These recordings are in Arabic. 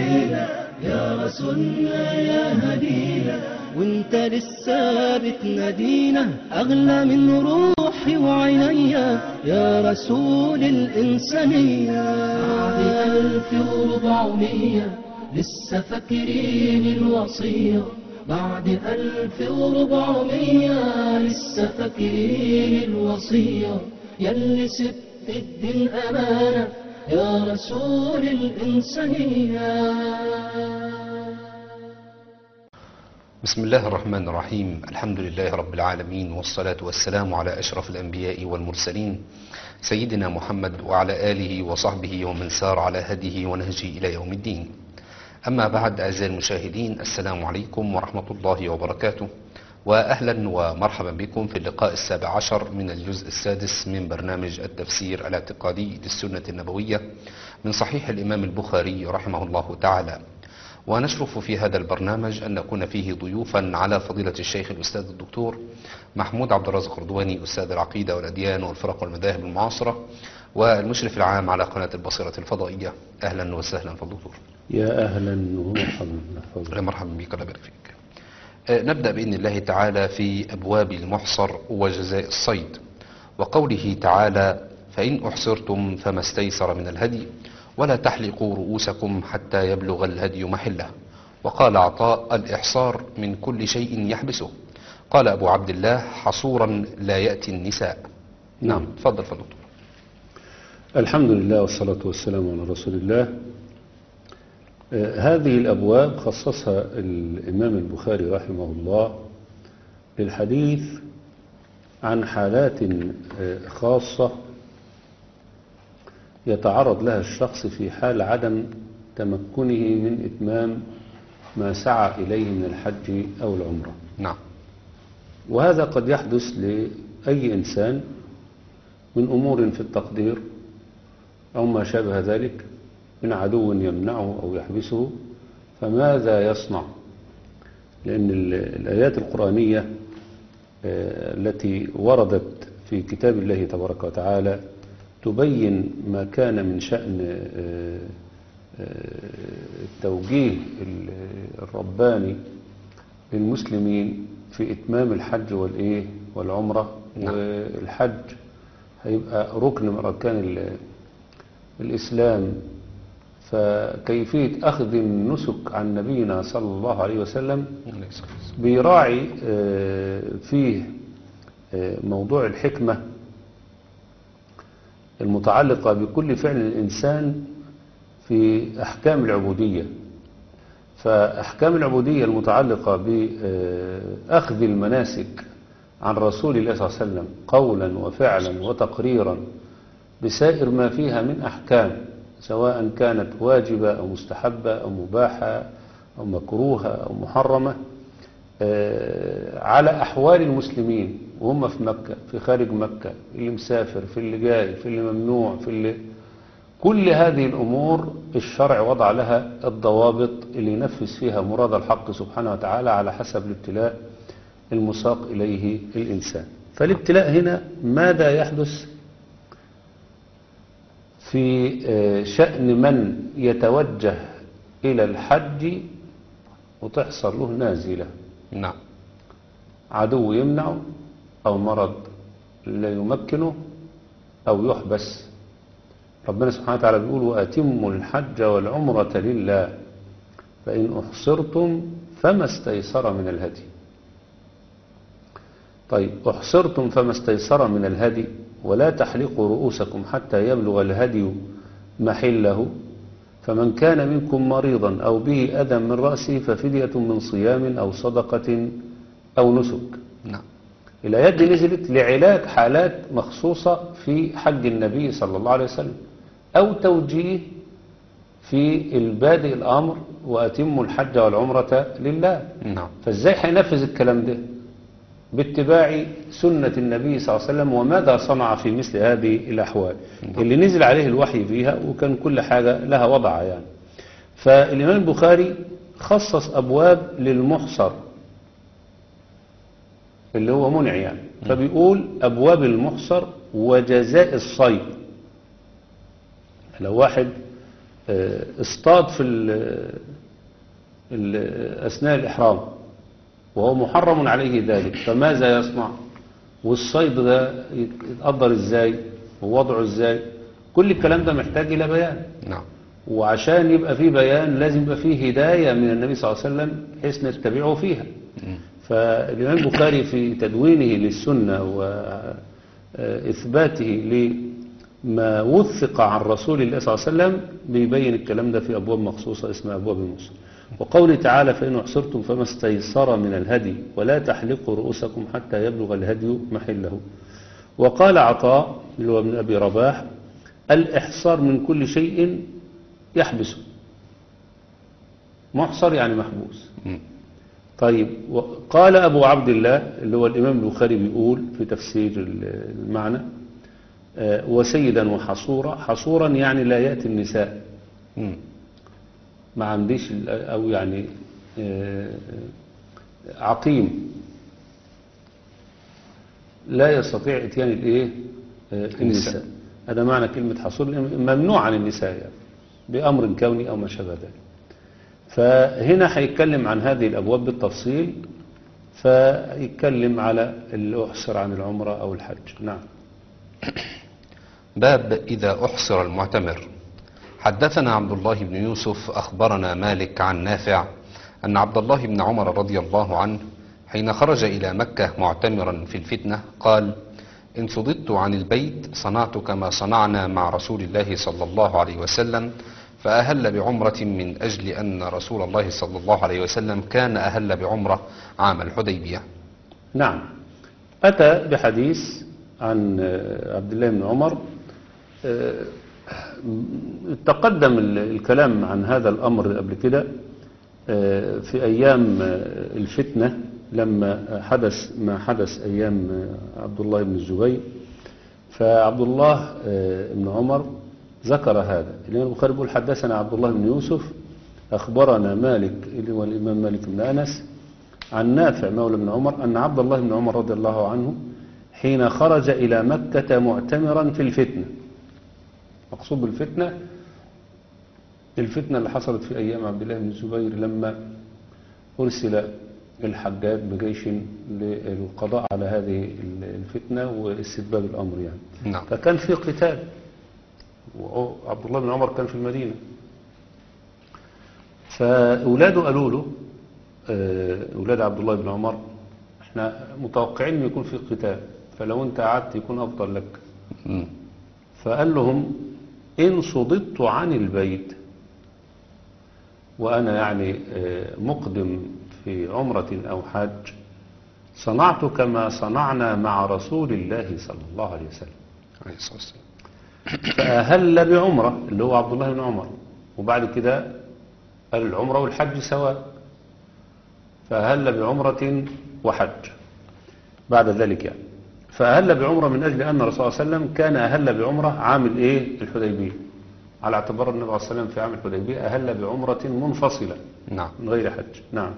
علينا يا رسولنا يا هدينا، وانت لسه بتنادينا أغلى من روحي وعينيا يا رسول الإنسانية. بعد 1400 لسه فاكرين الوصية، بعد 1400 لسه فاكرين الوصية، يلي سبت الدين أمانة يا رسول الإنسانية. بسم الله الرحمن الرحيم. الحمد لله رب العالمين، والصلاة والسلام على أشرف الأنبياء والمرسلين سيدنا محمد وعلى آله وصحبه ومن سار على هديه ونهجه إلى يوم الدين. أما بعد، أعزائي المشاهدين، السلام عليكم ورحمة الله وبركاته، وأهلا ومرحبا بكم في اللقاء 17 من الجزء السادس من برنامج التفسير الاعتقادي للسنة النبوية من صحيح الإمام البخاري رحمه الله تعالى. ونشرف في هذا البرنامج أن نكون فيه ضيوفا على فضيلة الشيخ الأستاذ الدكتور محمود عبد الرازق رضواني، أستاذ العقيدة والأديان والفرق والمذاهب المعاصرة، والمشرف العام على قناة البصيرة الفضائية. أهلا وسهلا فالدكتور. يا أهلا ومرحبا. مرحبا بك، الله يبارك فيك. نبدأ بإذن الله تعالى في أبواب المحصر وجزاء الصيد، وقوله تعالى: فإن أحصرتم فما استيسر من الهدي ولا تحلقوا رؤوسكم حتى يبلغ الهدي محله. وقال عطاء: الإحصار من كل شيء يحبسه. قال أبو عبد الله: حصورا لا يأتي النساء. نعم، تفضل دكتور. الحمد لله والصلاة والسلام على رسول الله. هذه الأبواب خصصها الإمام البخاري رحمه الله للحديث عن حالات خاصة يتعرض لها الشخص في حال عدم تمكنه من إتمام ما سعى إليه من الحج أو العمرة. نعم. وهذا قد يحدث لأي إنسان من أمور في التقدير أو ما شابه ذلك، من عدو يمنعه أو يحبسه، فماذا يصنع؟ لأن الآيات القرآنية التي وردت في كتاب الله تبارك وتعالى تبين ما كان من شأن التوجيه الرباني للمسلمين في إتمام الحج والعمرة. نعم. والحج هيبقى ركن من أركان الإسلام، فكيفية أخذ النسك عن نبينا صلى الله عليه وسلم بيراعي فيه موضوع الحكمة المتعلقة بكل فعل الإنسان في أحكام العبودية. فأحكام العبودية المتعلقة بأخذ المناسك عن رسول الله صلى الله عليه وسلم قولا وفعلا وتقريرا بسائر ما فيها من أحكام، سواء كانت واجبة أو مستحبة أو مباحة أو مكروهة أو محرمة، على أحوال المسلمين وهم في مكة، في خارج مكة، اللي مسافر، في اللي جاي، في اللي ممنوع، في اللي كل هذه الأمور الشرع وضع لها الضوابط اللي ينفذ فيها مراد الحق سبحانه وتعالى على حسب الابتلاء المساق إليه الإنسان. فالابتلاء هنا ماذا يحدث في شأن من يتوجه إلى الحج وتحصل له نازلة؟ نعم. عدو يمنعه أو مرض لا يمكنه أو يحبس. ربنا سبحانه وتعالى بيقول: وأتموا الحج والعمرة لله فإن أحصرتم فما استيسر من الهدي. طيب، أحصرتم فما استيسر من الهدي ولا تحلقوا رؤوسكم حتى يبلغ الهدي محله، فمن كان منكم مريضا أو به أذى من رأسه ففدية من صيام أو صدقة أو نسك. نعم. الآيات دي نزلت لعلاج حالات مخصوصة في حج النبي صلى الله عليه وسلم، أو توجيه في البادئ الأمر وأتموا الحج والعمرة لله. نعم. فإزاي هينفذ الكلام ده؟ باتباع سنة النبي صلى الله عليه وسلم وماذا صنع في مثل هذه الأحوال اللي نزل عليه الوحي فيها، وكان كل حاجة لها وضع يعني. فالإمام البخاري خصص أبواب للمحصر اللي هو منع يعني، فبيقول أبواب المحصر وجزاء الصيد. لو واحد اصطاد في أثناء الإحرام وهو محرم عليه ذلك، فماذا يصنع؟ والصيد ده يتقدر ازاي ووضعه ازاي؟ كل الكلام ده محتاج إلى بيان. نعم. وعشان يبقى فيه بيان لازم يبقى فيه هداية من النبي صلى الله عليه وسلم بحيث نتبعه فيها. فالإمام البخاري في تدوينه للسنة وإثباته لما وثق عن رسول الله صلى الله عليه وسلم بيبين الكلام ده في أبواب مخصوصة اسمها أبواب المسلم. وقوله تعالى فإن أحصرتم فما استيسر من الهدي ولا تحلقوا رؤوسكم حتى يبلغ الهدي محله. وقال عطاء اللي هو ابن أبي رباح الإحصار من كل شيء يحبسه. محصر يعني محبوس. طيب قال أبو عبد الله اللي هو الإمام البخاري بيقول في تفسير المعنى وسيدا وحصورا. حصورا يعني لا يأتي النساء، ما عنديش أو يعني عقيم لا يستطيع اتيان الايه النساء. هذا معنى كلمة حصور، ممنوع عن النساء يعني بأمر كوني أو ما شابه ذلك. فهنا هيتكلم عن هذه الأبواب بالتفصيل، فيتكلم على اللي أحصر عن العمرة أو الحج. نعم. باب إذا أحصر المعتمر. حدثنا عبد الله بن يوسف أخبرنا مالك عن نافع أن عبد الله بن عمر رضي الله عنه حين خرج إلى مكة معتمرا في الفتنة قال إن صددت عن البيت صنعت كما صنعنا مع رسول الله صلى الله عليه وسلم، فأهل بعمرة من أجل أن رسول الله صلى الله عليه وسلم كان أهل بعمرة عام الحديبية. نعم. أتى بحديث عن عبد الله بن عمر. تقدم الكلام عن هذا الأمر قبل كده في أيام الفتنة لما حدث ما حدث أيام عبد الله بن الزبير. فعبد الله بن عمر ذكر هذا. الإمام البخاري يقول حدثنا عبد الله بن يوسف أخبرنا مالك اللي هو الإمام مالك بن أنس عن نافع مولى بن عمر أن عبد الله بن عمر رضي الله عنه حين خرج إلى مكة معتمرا في الفتنة. مقصود بالفتنة الفتنة اللي حصلت في أيام عبد الله بن الزبير لما أرسل الحجاج بجيش للقضاء على هذه الفتنة واستتباب الأمر يعني. نعم. فكان في قتال وعبد الله بن عمر كان في المدينة. فأولاده قالوا له أولاد عبد الله بن عمر احنا متوقعين أن يكون في قتال، فلو انت قعدت يكون أفضل لك. فقال لهم إن صددت عن البيت وأنا يعني مقدم في عمرة أو حج صنعت كما صنعنا مع رسول الله صلى الله عليه وسلم. فأهل بعمرة اللي هو عبد الله بن عمر، وبعد كده قال العمرة والحج سواء، فأهل بعمرة وحج بعد ذلك يعني. فأهل بعمرة من أجل أن الرسول صلى الله عليه وسلم كان أهل بعمرة عام الحديبية، على اعتبار النبي صلى الله عليه وسلم في عام الحديبية أهل بعمرة منفصلة. نعم. من غير حج. نعم.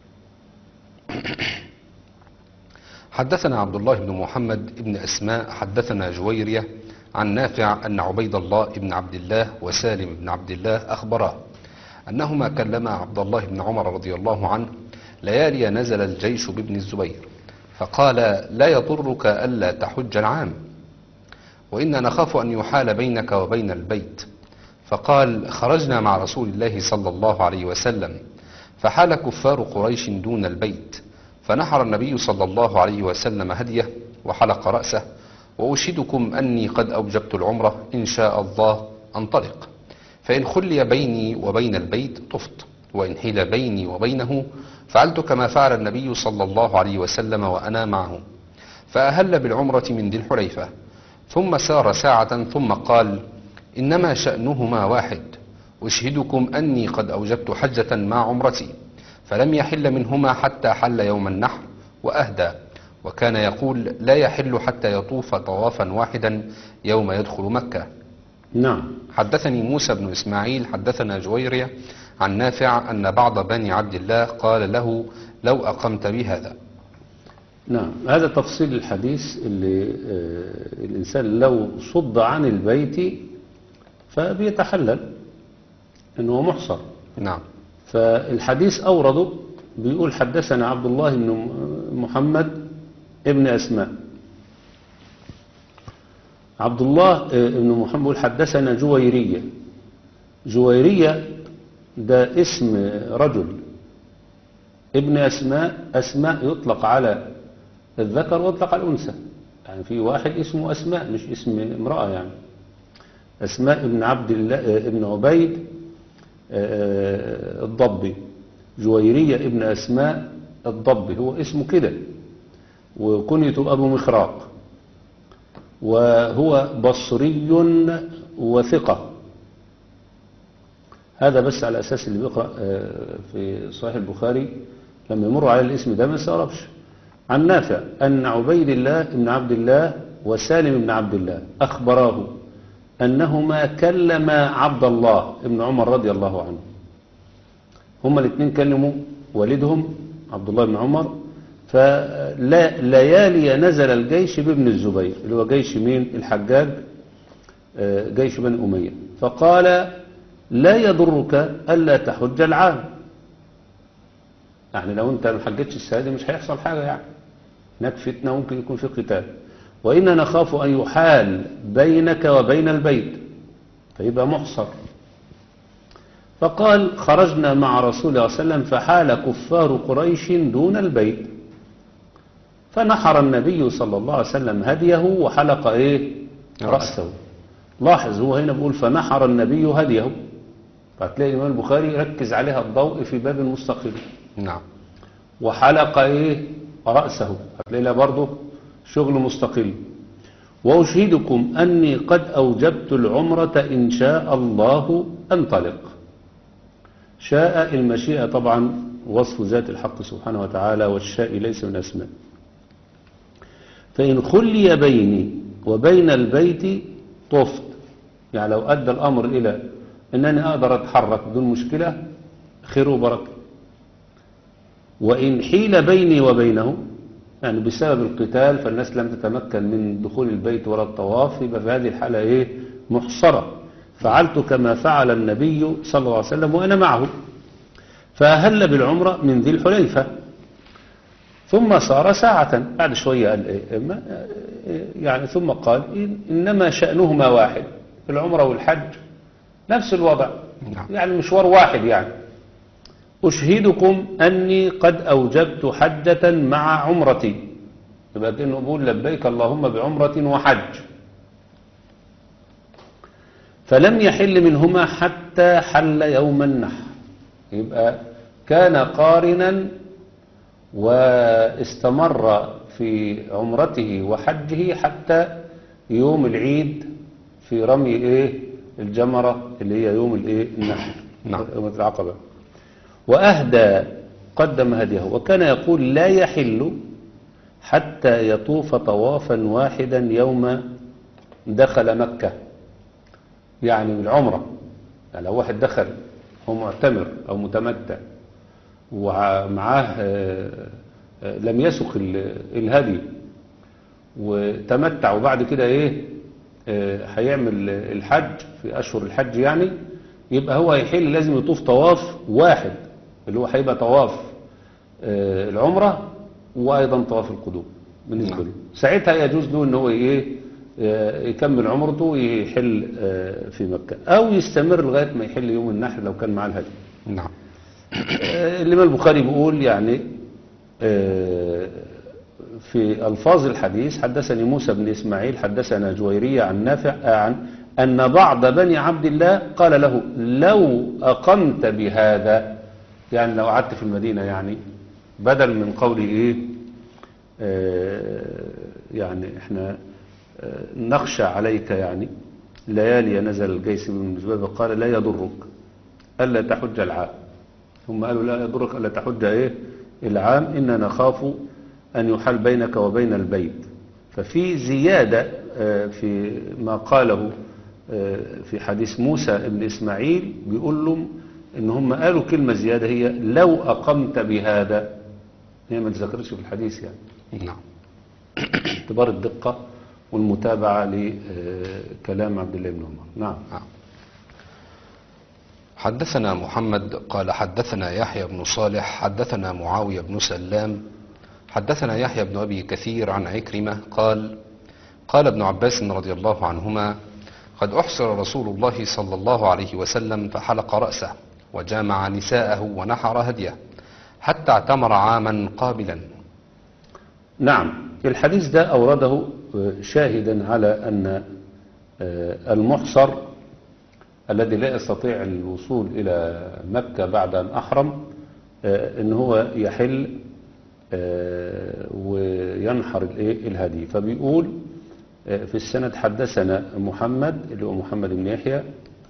حدثنا عبد الله بن محمد بن أسماء حدثنا جويرية عن نافع أن عبيد الله بن عبد الله وسالم بن عبد الله أخبراه أنهما كلما عبد الله بن عمر رضي الله عنه ليالي نزل الجيش بابن الزبير فقال لا يضرك ألا تحج العام وإنا نخاف أن يحال بينك وبين البيت. فقال خرجنا مع رسول الله صلى الله عليه وسلم فحال كفار قريش دون البيت، فنحر النبي صلى الله عليه وسلم هديه وحلق رأسه، وأشهدكم أني قد أوجبت العمرة إن شاء الله أنطلق، فإن خلي بيني وبين البيت طفت، وإن حيل بيني وبينه فعلت كما فعل النبي صلى الله عليه وسلم وأنا معه. فأهل بالعمرة من ذي الحليفة ثم سار ساعة ثم قال إنما شأنهما واحد، أشهدكم أني قد أوجبت حجة مع عمرتي، فلم يحل منهما حتى حل يوم النحر وأهدى، وكان يقول لا يحل حتى يطوف طوافا واحدا يوم يدخل مكة. نعم. حدثني موسى بن إسماعيل حدثنا جويرية عن نافع أن بعض بني عبد الله قال له لو أقمت بهذا. نعم. هذا تفصيل الحديث اللي الإنسان لو صد عن البيت فبيتحلل أنه محصر. نعم. فالحديث أورده بيقول حدثنا عبد الله بن محمد ابن أسماء. عبد الله بن محمد بيقول حدثنا جويرية. جويرية ده اسم رجل. ابن أسماء، أسماء يطلق على الذكر ويطلق على الأنثى، يعني في واحد اسمه أسماء مش اسم امرأة. يعني أسماء ابن عبد الله ابن عبيد الضبي، جويرية ابن أسماء الضبي هو اسمه كده، وكنيته أبو مخراق، وهو بصري وثقة. هذا بس على أساس اللي بيقرأ في صحيح البخاري لما يمر على الاسم ده ما يستغربش. عن نافع أن عبيد الله بن عبد الله وسالم بن عبد الله أخبراه أنهما كلما عبد الله بن عمر رضي الله عنه. هما الاثنين كلموا والدهم عبد الله بن عمر. فليالي نزل الجيش بابن الزبير اللي هو جيش مين؟ الحجاج، جيش بني أمية. فقال لا يضرك ألا تحج العام، يعني لو أنت ما حجتش السنة دي مش هيحصل حاجة، يعني هناك فتنة ممكن يكون في قتال، وإننا نخاف أن يحال بينك وبين البيت فيبقى محصر. فقال خرجنا مع رسول الله صلى الله عليه وسلم فحال كفار قريش دون البيت، فنحر النبي صلى الله عليه وسلم هديه وحلق رأسه. لاحظ هو هنا بيقول فنحر النبي هديه، فتلاقي الإمام البخاري ركز عليها الضوء في باب مستقل. نعم. وحلق رأسه، هتلاقي لها برضه شغل مستقل. وأشهدكم أني قد أوجبت العمرة إن شاء الله أنطلق. شاء المشيئة طبعا وصف ذات الحق سبحانه وتعالى، والشاء ليس من أسماء. فإن خلي بيني وبين البيت طفت، يعني لو أدى الأمر إلى أنني أقدر أتحرك بدون مشكلة خير وبركة. وإن حيل بيني وبينه، يعني بسبب القتال فالناس لم تتمكن من دخول البيت ولا الطواف، يبقى في هذه الحالة محصرة. فعلت كما فعل النبي صلى الله عليه وسلم وأنا معه، فأهل بالعمرة من ذي الحليفة. ثم صار ساعة، بعد شوية قال يعني ثم قال إنما شأنهما واحد، العمرة والحج نفس الوضع، يعني مشوار واحد. يعني أشهدكم أني قد أوجبت حجة مع عمرتي، يبقى كأنه بقول لبيك اللهم بعمرة وحج. فلم يحل منهما حتى حل يوم النحر، يبقى كان قارنا واستمر في عمرته وحجه حتى يوم العيد في رمي الجمرة اللي هي يوم النحر، يوم العقبة. وأهدى، قدم هديه، وكان يقول لا يحل حتى يطوف طوافا واحدا يوم دخل مكة، يعني بالعمرة. يعني لو واحد دخل هو معتمر أو متمتع ومعاه لم يسق الهدي وتمتع، وبعد كده هيعمل الحج في أشهر الحج، يعني يبقى هو هيحل لازم يطوف طواف واحد اللي هو هيبقى طواف العمرة وأيضا طواف القدوم بالنسبة له. ساعتها يجوز له ان هو يكمل عمرته ويحل في مكة، أو يستمر لغاية ما يحل يوم النحر لو كان معاه الهدي. نعم. الإمام البخاري بيقول يعني في ألفاظ الحديث حدثني موسى بن إسماعيل حدثنا جويرية عن نافع عن أن بعض بني عبد الله قال له لو أقمت بهذا، يعني لو قعدت في المدينة، يعني بدل من قوله يعني احنا نخشى عليك، يعني ليالي نزل الجيش من الزباب، قال لا يضرك ألا تحج العام. هم قالوا لا يضرك ألا تحج العام، إننا نخاف أن يحال بينك وبين البيت. ففي زيادة في ما قاله في حديث موسى ابن إسماعيل، بيقول لهم إن هم قالوا كلمة زيادة هي لو أقمت بهذا، هي ما تذكرش في الحديث يعني. نعم. اعتبار الدقة والمتابعة لكلام عبد الله بن عمر. نعم. حدثنا محمد قال حدثنا يحيى بن صالح حدثنا معاوية بن سلام حدثنا يحيى بن أبي كثير عن عكرمة قال ابن عباس رضي الله عنهما قد أحصر رسول الله صلى الله عليه وسلم فحلق رأسه وجامع نساءه ونحر هديه حتى اعتمر عاما قابلا. نعم، الحديث ده أورده شاهدا على أن المحصر الذي لا يستطيع الوصول إلى مكة بعد أن أحرم أن هو يحل وينحر الهدي. فبيقول في السند حدثنا محمد اللي هو محمد بن يحيى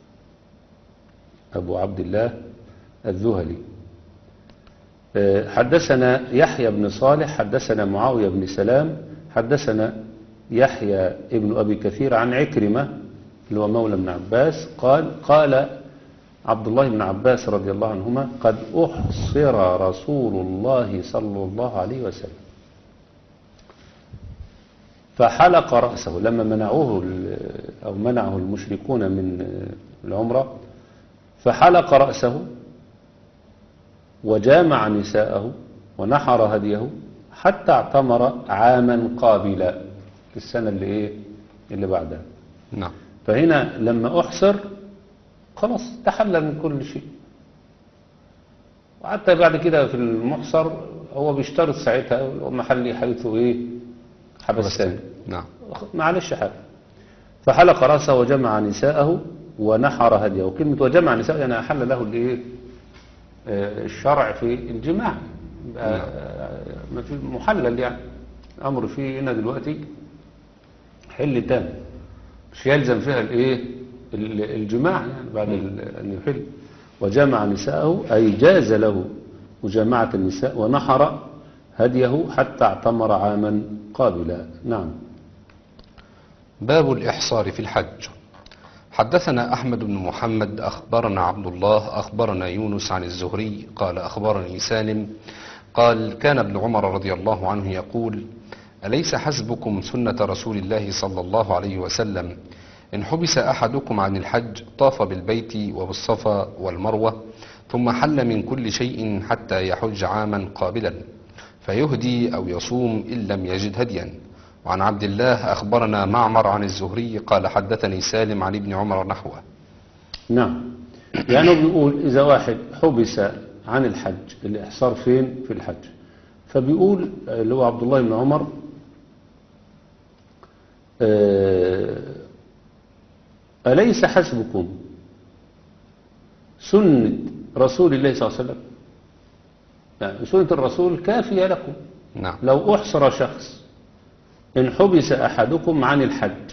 أبو عبد الله الذهلي، حدثنا يحيى بن صالح حدثنا معاوية بن سلام حدثنا يحيى ابن أبي كثير عن عكرمة اللي هو مولى ابن عباس قال عبد الله بن عباس رضي الله عنهما قد أحصر رسول الله صلى الله عليه وسلم فحلق رأسه لما منعه المشركون من العمرة، فحلق رأسه وجامع نساءه ونحر هديه حتى اعتمر عاما قابلا في السنة اللي بعدها. نعم. فهنا لما أحصر خلاص تحلل من كل شيء، وحتى بعد كده في المحصر هو بيشترط ساعتها محلي حيث حبستان. نعم. معلش حاجة. فحلق رأسه وجمع نساءه ونحر هديه، وكلمة وجمع نساءه يعني أحل له الشرع في الجماع، ما في محلل يعني أمر فيه هنا دلوقتي حل تام مش يلزم فيها الجماع يعني بعد أن يحل. وجمع نساءه أي جاز له مجامعة النساء ونحر هديه حتى اعتمر عاما قابلا. نعم. باب الإحصار في الحج. حدثنا أحمد بن محمد أخبرنا عبد الله أخبرنا يونس عن الزهري قال أخبرني سالم قال كان ابن عمر رضي الله عنه يقول أليس حسبكم سنة رسول الله صلى الله عليه وسلم إن حبس أحدكم عن الحج طاف بالبيت وبالصفا والمروة ثم حل من كل شيء حتى يحج عاما قابلا فيهدي أو يصوم إن لم يجد هديا. وعن عبد الله أخبرنا معمر عن الزهري قال حدثني سالم عن ابن عمر نحوه. نعم، يعني بيقول إذا واحد حبس عن الحج، الإحصار فين؟ في الحج. فبيقول اللي هو عبد الله بن عمر أليس حسبكم سنة رسول الله صلى الله عليه وسلم، يعني سنة الرسول كافية لكم. نعم. لو أحصر شخص إن حبس أحدكم عن الحج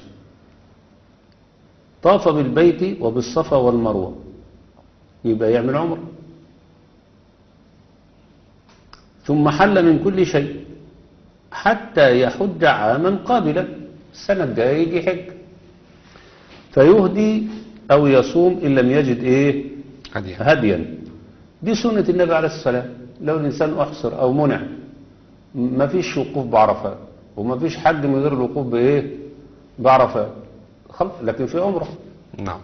طاف بالبيت وبالصفا والمروة يبقى يعمل عمره، ثم حل من كل شيء حتى يحج عاما قابلا، السنة الجاية يجي حج، فيهدي أو يصوم إن لم يجد هديا. دي سنة النبي عليه الصلاة والسلام. لو الإنسان أحصر أو منع ما فيش وقوف بعرفات وما فيش حج من غير الوقوف بعرفات خلاص، لكن في عمره. نعم.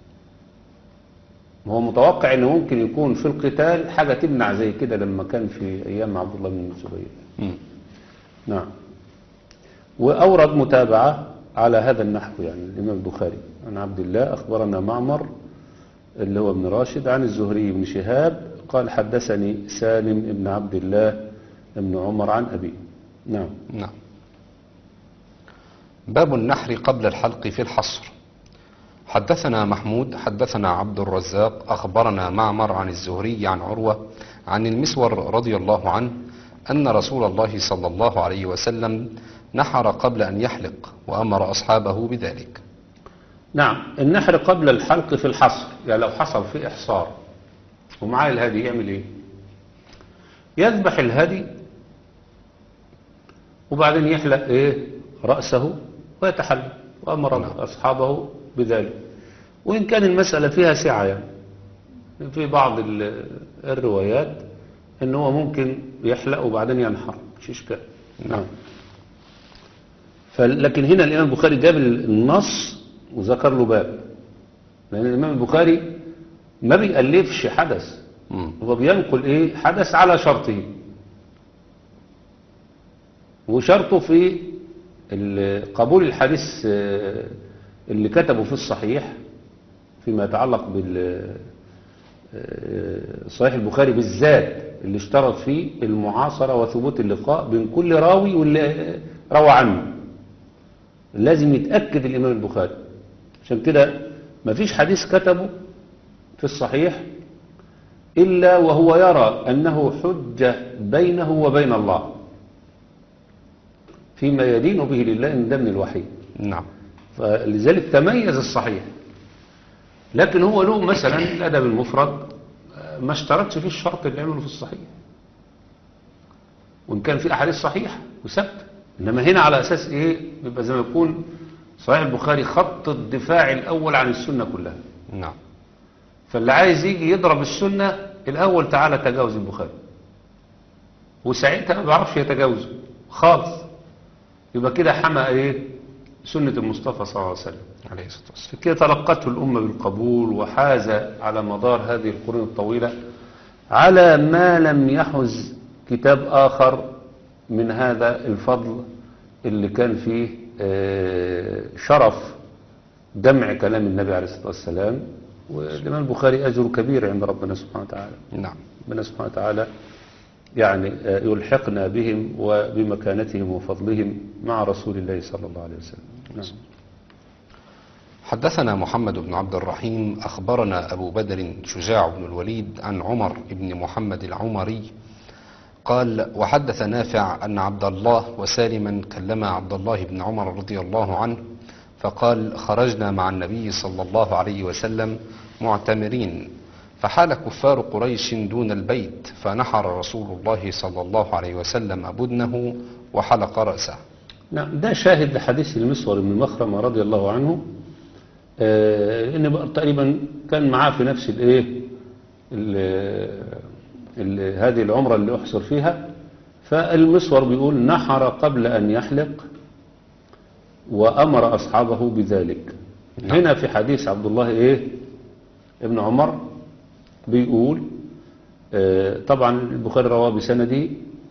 هو متوقع انه ممكن يكون في القتال حاجة تمنع زي كده لما كان في ايام عبد الله بن الزبير. نعم. واورد متابعة على هذا النحو يعني الامام البخاري عن عبد الله اخبرنا معمر اللي هو ابن راشد عن الزهري بن شهاب قال حدثني سالم ابن عبد الله ابن عمر عن ابيه. نعم. نعم. باب النحر قبل الحلق في الحصر. حدثنا محمود حدثنا عبد الرزاق أخبرنا معمر عن الزهري عن عروة عن المسور رضي الله عنه أن رسول الله صلى الله عليه وسلم نحر قبل أن يحلق وأمر أصحابه بذلك. نعم، النحر قبل الحلق في الحصر، يعني لو حصل في إحصار ومعاه الهدي يعمل إيه؟ يذبح الهدي وبعدين يحلق رأسه ويتحلق وأمر أصحابه بذلك. وإن كان المسألة فيها سعة يعني في بعض الروايات إن هو ممكن يحلق وبعدين ينحر مش إشكال. نعم. لكن هنا الإمام البخاري جاب النص وذكر له باب، لأن الإمام البخاري ما بيألفش حدث، مم. هو بينقل ايه حدث على شرطه، وشرطه في قبول الحديث اللي كتبه في الصحيح فيما يتعلق صحيح البخاري بالذات، اللي اشترط فيه المعاصرة وثبوت اللقاء بين كل راوي واللي روى عنه، لازم يتأكد الإمام البخاري. عشان كده مفيش حديث كتبه في الصحيح إلا وهو يرى أنه حجة بينه وبين الله فيما يدين به لله، إن ده من الوحي. نعم. فلذلك تميز الصحيح. لكن هو له مثلا الأدب المفرد ما اشترطش فيه الشرط اللي عمله في الصحيح، وإن كان في أحاديث صحيحة وثابتة، إنما هنا على أساس إيه؟ بيبقى زي ما يكون صحيح البخاري خط الدفاع الأول عن السنة كلها. نعم. فاللي عايز يجي يضرب السنة الأول تعالى تجاوز البخاري، وساعتها ما بيعرفش يتجاوزه خالص، يبقى كده حمى إيه؟ سنة المصطفى صلى الله عليه وسلم عليه الصلاة والسلام. كده تلقته الأمة بالقبول، وحاز على مدار هذه القرون الطويلة على ما لم يحز كتاب آخر من هذا الفضل اللي كان فيه شرف جمع كلام النبي عليه الصلاة والسلام. والإمام البخاري أجر كبير عند ربنا سبحانه وتعالى. نعم. ربنا سبحانه وتعالى يعني يلحقنا بهم وبمكانتهم وفضلهم مع رسول الله صلى الله عليه وسلم. نعم. حدثنا محمد بن عبد الرحيم أخبرنا أبو بدر شجاع بن الوليد عن عمر بن محمد العمري قال: وحدث نافع أن عبد الله وسالما كلما عبد الله بن عمر رضي الله عنه فقال: خرجنا مع النبي صلى الله عليه وسلم معتمرين، فحال كفار قريش دون البيت، فنحر رسول الله صلى الله عليه وسلم بدنه وحلق رأسه. نعم، ده شاهد لحديث المسور بن مخرمة رضي الله عنه، إن تقريبا كان معاه في نفس هذه العمرة اللي أحصر فيها. فالمسور بيقول: نحر قبل أن يحلق وأمر أصحابه بذلك. هنا في حديث عبد الله ابن عمر بيقول، طبعا البخاري رواه بسنده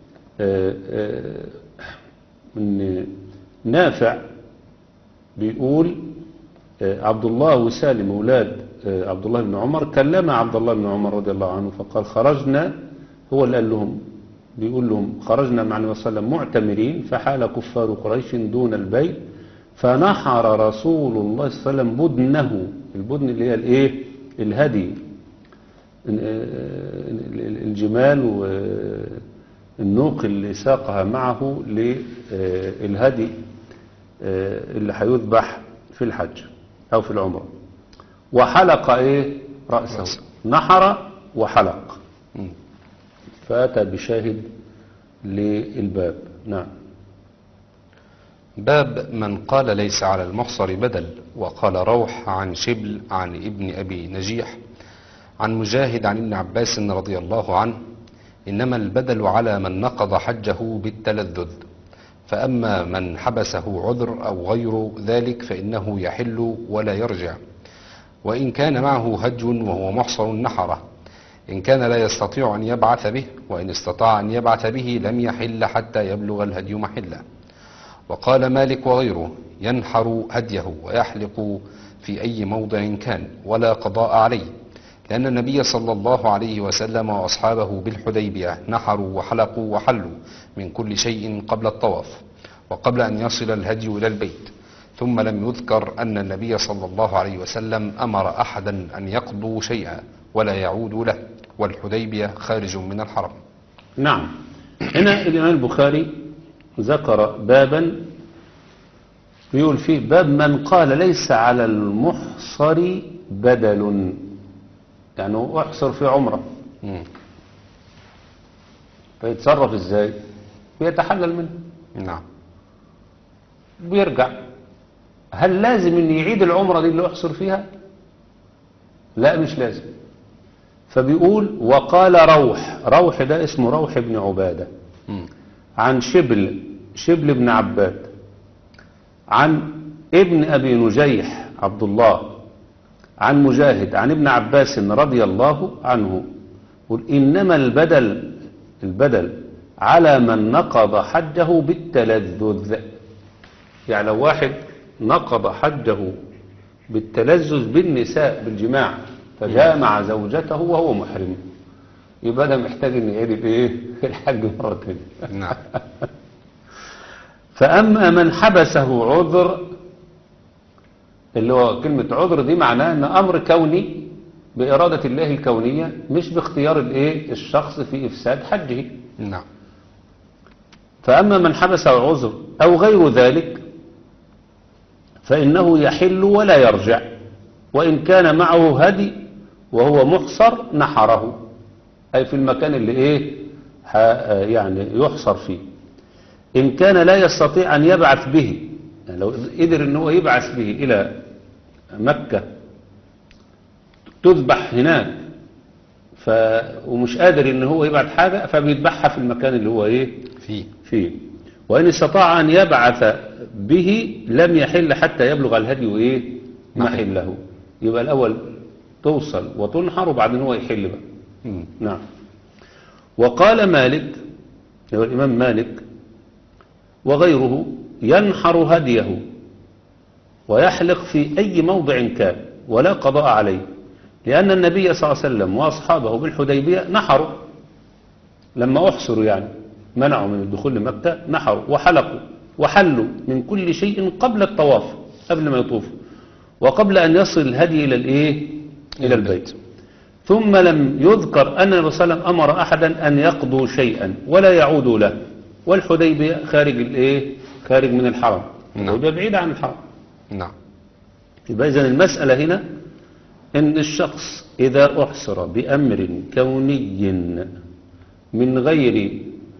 من نافع، بيقول عبد الله وسالم أولاد عبد الله بن عمر كلم عبد الله بن عمر رضي الله عنه فقال: خرجنا، هو اللي قال لهم، بيقول لهم: خرجنا مع النبي صلى الله عليه وسلم معتمرين، فحال كفار قريش دون البيت، فنحر رسول الله صلى الله عليه وسلم بدنه. البدن اللي هي الهدي، الجمال والنوق اللي ساقها معه للهدي اللي هيذبح في الحج أو في العمرة. وحلق رأسه، نحر وحلق. فأتى بشاهد للباب. نعم. باب من قال ليس على المحصر بدل. وقال روح عن شبل عن ابن أبي نجيح عن مجاهد عن ابن عباس رضي الله عنه: إنما البدل على من نقض حجه بالتلذذ، فأما من حبسه عذر أو غير ذلك فإنه يحل ولا يرجع، وإن كان معه هج وهو محصر نحره، إن كان لا يستطيع أن يبعث به، وإن استطاع أن يبعث به لم يحل حتى يبلغ الهدي محله. وقال مالك وغيره: ينحر هديه ويحلق في أي موضع كان ولا قضاء عليه، لأن النبي صلى الله عليه وسلم وأصحابه بالحديبية نحروا وحلقوا وحلوا من كل شيء قبل الطواف وقبل أن يصل الهدي إلى البيت، ثم لم يذكر أن النبي صلى الله عليه وسلم أمر أحدا أن يقضوا شيئا ولا يعودوا له، والحديبية خارج من الحرم. نعم. هنا الإمام البخاري ذكر بابا يقول فيه: باب من قال ليس على المحصر بدل، يعني هو احصر في عمره فيتصرف ازاي؟ بيتحلل منه. نعم. بيرجع. هل لازم ان يعيد العمره دي اللي احصر فيها؟ لا، مش لازم. فبيقول: وقال روح ده اسمه روح بن عبادة، عن شبل بن عباد، عن ابن أبي نجيح عبد الله، عن مجاهد عن ابن عباس رضي الله عنه قل إنما البدل على من نقض حجه بالتلذذ. يعني لو واحد نقض حجه بالتلذذ بالنساء بالجماع فجامع زوجته وهو محرم، يبقى ده محتاج ان يعيد الايه الحج مرة تانية. نعم. فأما من حبسه عذر، اللي هو كلمة عذر دي معناه ان امر كوني بإرادة الله الكونية مش باختيار الايه الشخص في إفساد حجه. نعم. فأما من حبسه عذر أو غير ذلك فإنه يحل ولا يرجع، وإن كان معه هدي وهو محصر نحره، أي في المكان اللي إيه يعني يحصر فيه. إن كان لا يستطيع أن يبعث به، يعني لو قدر إن هو يبعث به إلى مكة تذبح هناك ومش قادر إن هو يبعث حاجة فبيذبحها في المكان اللي هو إيه فيه. وإن استطاع أن يبعث به لم يحل حتى يبلغ الهدي وإيه محله. يبقى الأول توصل وتنحر وبعدين هو يحل بقى. نعم. وقال مالك، هو الإمام مالك وغيره، ينحر هديه ويحلق في أي موضع كان ولا قضاء عليه، لأن النبي صلى الله عليه وسلم وأصحابه بالحديبية نحروا لما أحصروا، يعني منعوا من الدخول لمكة، نحروا وحلقوا وحلوا من كل شيء قبل الطواف، قبل ما يطوفوا وقبل أن يصل الهدي إلى البيت. ثم لم يذكر أن النبي صلى الله عليه وسلم أمر أحدا أن يقضوا شيئا ولا يعودوا له، والحديبية خارج من الحرم. نعم. يبقى بعيد عن الحرم. نعم. يبقى إذن المسألة هنا إن الشخص إذا أحصر بأمر كوني من غير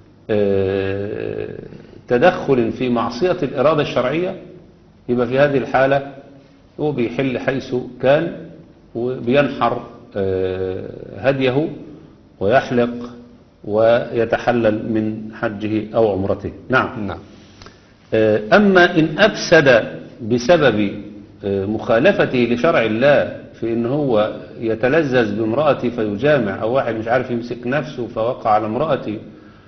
تدخل في معصية الإرادة الشرعية، يبقى في هذه الحالة هو بيحل حيث كان وبينحر هديه ويحلق ويتحلل من حجه أو عمرته. نعم. نعم. أما إن أفسد بسبب مخالفته لشرع الله في إن هو يتلذذ بامرأته فيجامع، أو واحد مش عارف يمسك نفسه فوقع على امرأته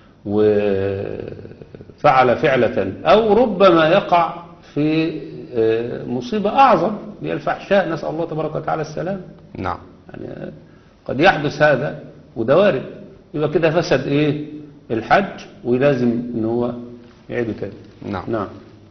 وفعل فعلة، أو ربما يقع في مصيبة أعظم هي الفحشاء، نسأل الله تبارك وتعالى السلام. نعم. يعني قد يحدث هذا وده وارد، يبقى كده فسد الحج ولازم إن هو يعيده تاني. نعم. نعم.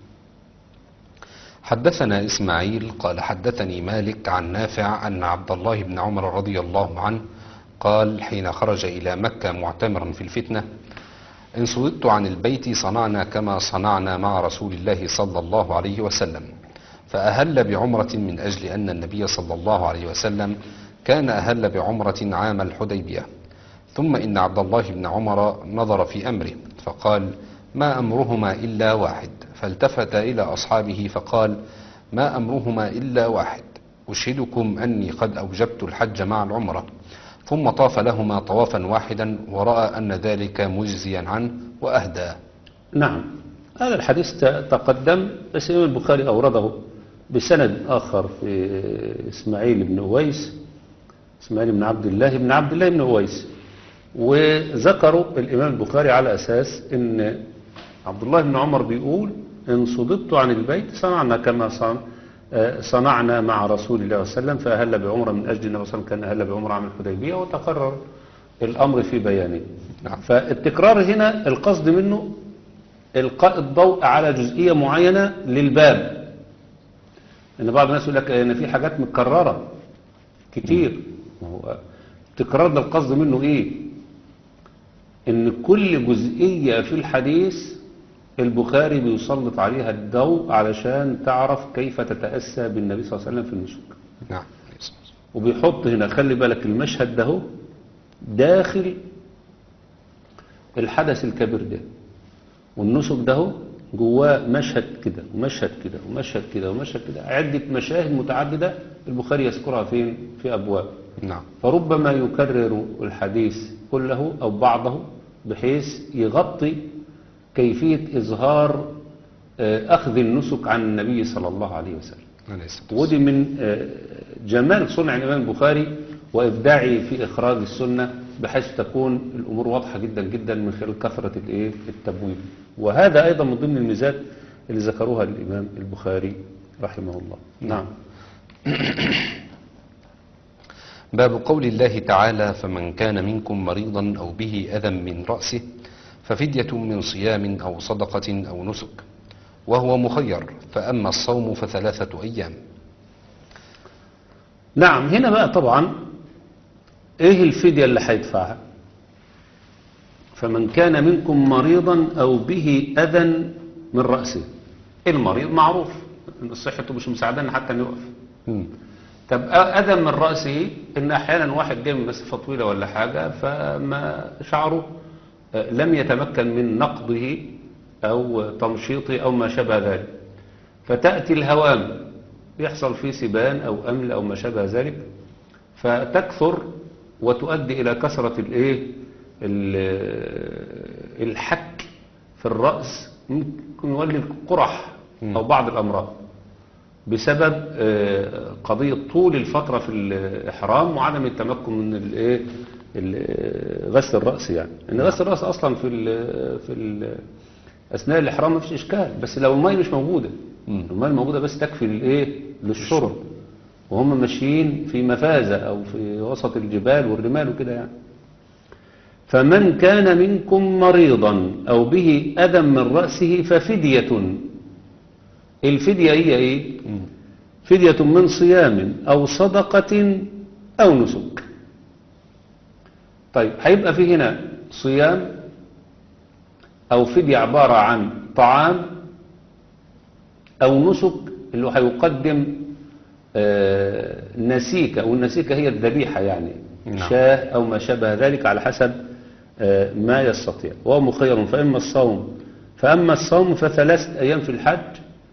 حدثنا إسماعيل قال حدثني مالك عن نافع أن عبد الله بن عمر رضي الله عنه قال حين خرج إلى مكة معتمرا في الفتنة: إن صددت عن البيت صنعنا كما صنعنا مع رسول الله صلى الله عليه وسلم، فأهل بعمرة من أجل أن النبي صلى الله عليه وسلم كان أهل بعمرة عام الحديبية. ثم إن عبد الله بن عمر نظر في أمره فقال: ما أمرهما إلا واحد، فالتفت إلى أصحابه فقال: ما أمرهما إلا واحد، أشهدكم أني قد أوجبت الحج مع العمرة. ثم طاف لهما طوافا واحدا ورأى أن ذلك مجزيا عنه وأهدى. نعم. هذا الحديث تقدم، بس الإمام البخاري أورده بسند آخر في إسماعيل بن أويس، إسماعيل بن عبد الله بن أويس، وذكروا الإمام البخاري على أساس إن عبد الله بن عمر بيقول: إن صددت عن البيت صنعنا كما صنعنا مع رسول الله صلى الله عليه وسلم، فأهل بعمرة من أجل النبي صلى الله عليه وسلم كان أهل بعمرة عام الحديبية، وتكرر الأمر في بيانه. نعم. فالتكرار هنا القصد منه إلقاء الضوء على جزئية معينة للباب، إن بعض الناس يقول لك إن في حاجات متكررة كتير. هو التكرار ده القصد منه إيه؟ إن كل جزئية في الحديث البخاري بيسلط عليها الضوء علشان تعرف كيف تتأسى بالنبي صلى الله عليه وسلم في النسك. نعم. وبيحط هنا، خلي بالك المشهد ده داخل الحدث الكبير ده، والنسك ده جواه مشهد كده ومشهد كده ومشهد كده ومشهد كده، عدة مشاهد متعددة البخاري يذكرها فين؟ في أبواب. نعم. فربما يكرر الحديث كله أو بعضه بحيث يغطي كيفية إظهار أخذ النسك عن النبي صلى الله عليه وسلم. ودي من جمال صنع الإمام البخاري وإبداعه في إخراج السنة بحيث تكون الأمور واضحة جدا جدا من خلال كثرة التبويب. وهذا أيضا من ضمن الميزات اللي ذكروها الإمام البخاري رحمه الله. نعم. باب قول الله تعالى فمن كان منكم مريضا أو به أذى من رأسه ففدية من صيام أو صدقة أو نسك وهو مخير فأما الصوم فثلاثة أيام. نعم. هنا بقى طبعا ايه الفدية اللي هيدفعها؟ فمن كان منكم مريضا او به اذى من رأسه. المريض معروف ان صحته مش مساعدان حتى ان يقف. طب اذى من رأسه ان احيانا واحد جاي من مسافة طويلة ولا حاجة فما شعره لم يتمكن من نقضه او تمشيطه او ما شابه ذلك، فتأتي الهوام يحصل فيه سبان او امل او ما شابه ذلك فتكثر وتؤدي الى كثرة الحك في الرأس، ممكن يولي القرح او بعض الامراض بسبب قضية طول الفترة في الإحرام وعدم التمكن من غسل الرأس. يعني ان غسل الرأس اصلا في اثناء الإحرام ما فيش اشكال، بس لو الماء مش موجودة، الماء موجودة بس تكفي للشرب وهم ماشيين في مفازة او في وسط الجبال والرمال وكده يعني. فمن كان منكم مريضا او به اذى من رأسه ففدية. الفدية هي ايه؟ فدية من صيام او صدقة او نسك. طيب هيبقى في هنا صيام او فدية عبارة عن طعام او نسك اللي هيقدم نسيكة، والنسيكة هي الذبيحة يعني شاه او ما شابه ذلك على حسب ما يستطيع. وهو مخير فأما الصوم فثلاثة أيام في الحج،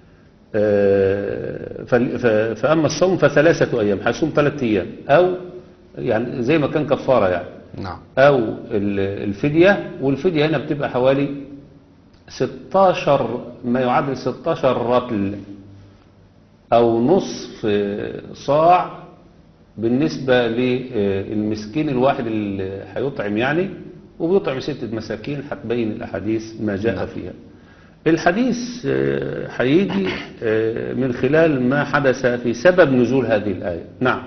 فأما الصوم فثلاثة أيام، هيصوم 3 أيام أو يعني زي ما كان كفارة يعني. نعم. أو الفدية، والفدية هنا بتبقى حوالي 16 ما يعادل 16 رطل أو نصف صاع بالنسبة للمسكين الواحد اللي هيطعم يعني، وبيطعم 6 مساكين. هتبين الأحاديث ما جاء فيها. الحديث هيجي من خلال ما حدث في سبب نزول هذه الآية. نعم.